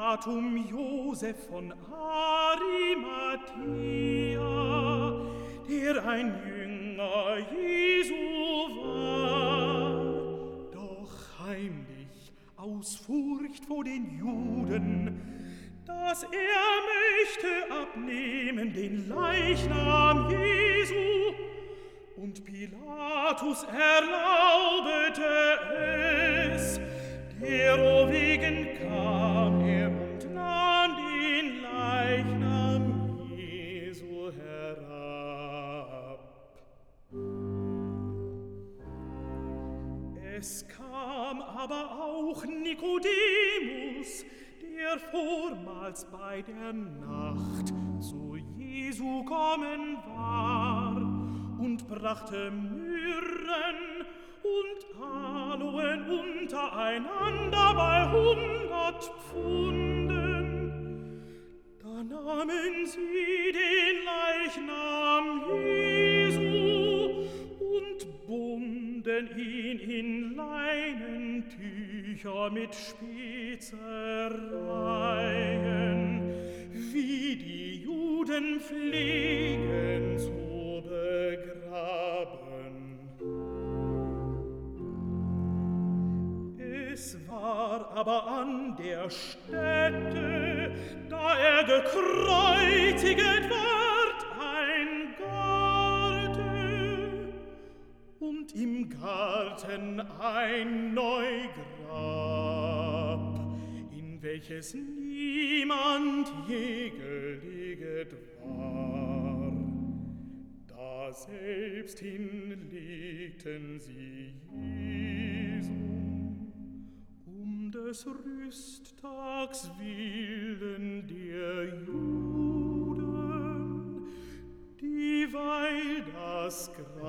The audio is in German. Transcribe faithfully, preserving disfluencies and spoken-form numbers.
Datum Josef von Arimathea, der ein Jünger Jesu war, doch heimlich aus Furcht vor den Juden, dass er möchte abnehmen den Leichnam Jesu, und Pilatus erlaubete es, derowegen kam er und nahm den Leichnam Jesu herab. Es kam aber auch Nikodemus, der vormals bei der Nacht zu Jesu kommen war, und brachte Myrrhen und Aloen untereinander bei hundert Pfunden. Da nahmen sie den Leichnam Jesu und bunden ihn in Leinentücher mit Spezereien, wie die Juden pflegen zu begraben. Es war aber an der Stätte, da er gekreuziget ward, ein Garten, und im Garten ein Neugrab, in welches niemand je geleget war. Da selbst hinlegten sie Jesu, um des Rüsttags willen der Juden, dieweil das Grab